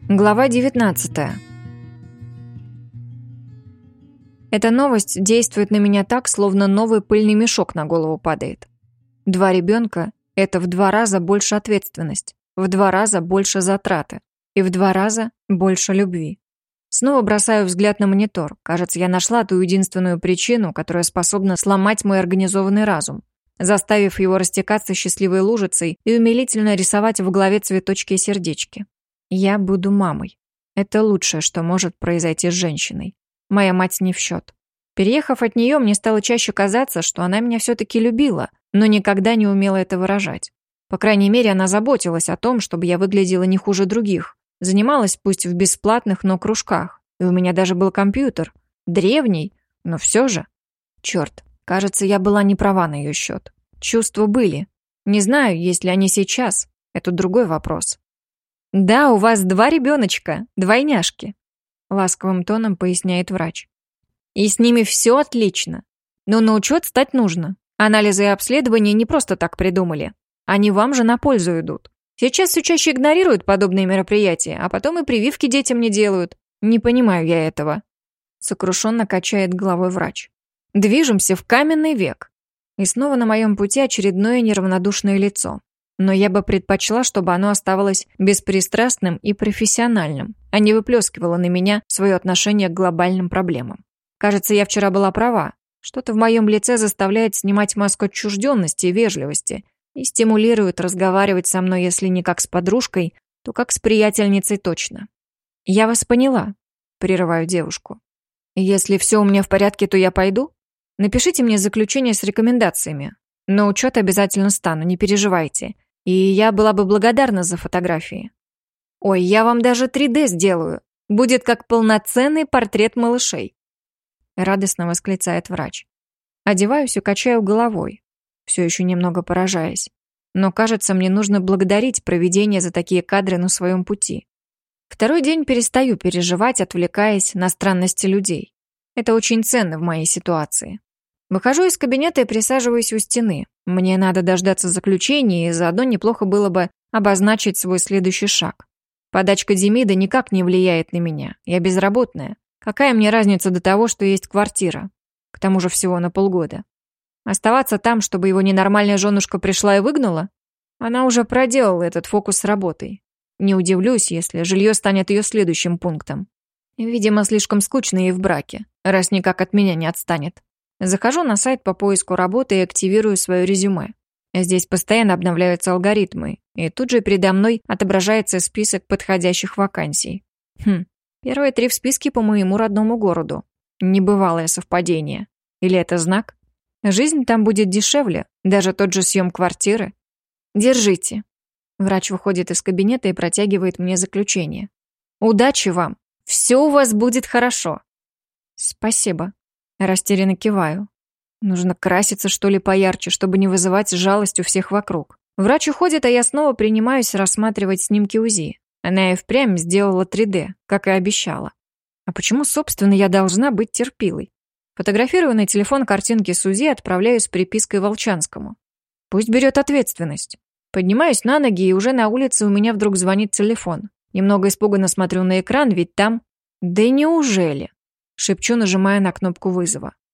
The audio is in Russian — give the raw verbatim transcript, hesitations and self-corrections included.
Глава девятнадцатая. Эта новость действует на меня так, словно новый пыльный мешок на голову падает. Два ребенка – это в два раза больше ответственность, в два раза больше затраты и в два раза больше любви. Снова бросаю взгляд на монитор. Кажется, я нашла ту единственную причину, которая способна сломать мой организованный разум, заставив его растекаться счастливой лужицей и умилительно рисовать в голове цветочки и сердечки. Я буду мамой. Это лучшее, что может произойти с женщиной. Моя мать не в счет. Переехав от нее, мне стало чаще казаться, что она меня все-таки любила, но никогда не умела это выражать. По крайней мере, она заботилась о том, чтобы я выглядела не хуже других. Занималась пусть в бесплатных, но кружках. И у меня даже был компьютер. Древний, но все же. Черт, кажется, я была не права на ее счет. Чувства были. Не знаю, есть ли они сейчас. Это другой вопрос. «Да, у вас два ребеночка, двойняшки», — ласковым тоном поясняет врач. «И с ними все отлично. Но на учет стать нужно. Анализы и обследования не просто так придумали. Они вам же на пользу идут. Сейчас все чаще игнорируют подобные мероприятия, а потом и прививки детям не делают. Не понимаю я этого», — сокрушенно качает головой врач. «Движемся в каменный век». И снова на моем пути очередное неравнодушное лицо. Но я бы предпочла, чтобы оно оставалось беспристрастным и профессиональным, а не выплескивало на меня свое отношение к глобальным проблемам. Кажется, я вчера была права. Что-то в моем лице заставляет снимать маску отчужденности и вежливости и стимулирует разговаривать со мной, если не как с подружкой, то как с приятельницей точно. «Я вас поняла», — прерываю девушку. «Если все у меня в порядке, то я пойду? Напишите мне заключение с рекомендациями. На учет обязательно стану, не переживайте. И я была бы благодарна за фотографии. Ой, я вам даже три дэ сделаю. Будет как полноценный портрет малышей», — радостно восклицает врач. Одеваюсь и качаю головой, все еще немного поражаясь. Но, кажется, мне нужно благодарить провидение за такие кадры на своем пути. Второй день перестаю переживать, отвлекаясь на странности людей. Это очень ценно в моей ситуации. Выхожу из кабинета и присаживаюсь у стены. Мне надо дождаться заключения, и заодно неплохо было бы обозначить свой следующий шаг. Подачка Демида никак не влияет на меня. Я безработная. Какая мне разница до того, что есть квартира? К тому же всего на полгода. Оставаться там, чтобы его ненормальная женушка пришла и выгнала? Она уже проделала этот фокус с работой. Не удивлюсь, если жилье станет ее следующим пунктом. Видимо, слишком скучно ей в браке, раз никак от меня не отстанет. Захожу на сайт по поиску работы и активирую свое резюме. Здесь постоянно обновляются алгоритмы, и тут же передо мной отображается список подходящих вакансий. Хм, первые три в списке по моему родному городу. Небывалое совпадение. Или это знак? Жизнь там будет дешевле, даже тот же съем квартиры. Держите. Врач выходит из кабинета и протягивает мне заключение. Удачи вам. Все у вас будет хорошо. Спасибо. Растерянно киваю. Нужно краситься, что ли, поярче, чтобы не вызывать жалость у всех вокруг. Врач уходит, а я снова принимаюсь рассматривать снимки УЗИ. Она и впрямь сделала три дэ, как и обещала. А почему, собственно, я должна быть терпилой? Фотографирую на телефон картинки с УЗИ и отправляю с припиской Волчанскому. Пусть берет ответственность. Поднимаюсь на ноги, и уже на улице у меня вдруг звонит телефон. Немного испуганно смотрю на экран, ведь там... Да неужели? Шепчу, нажимая на кнопку вызова.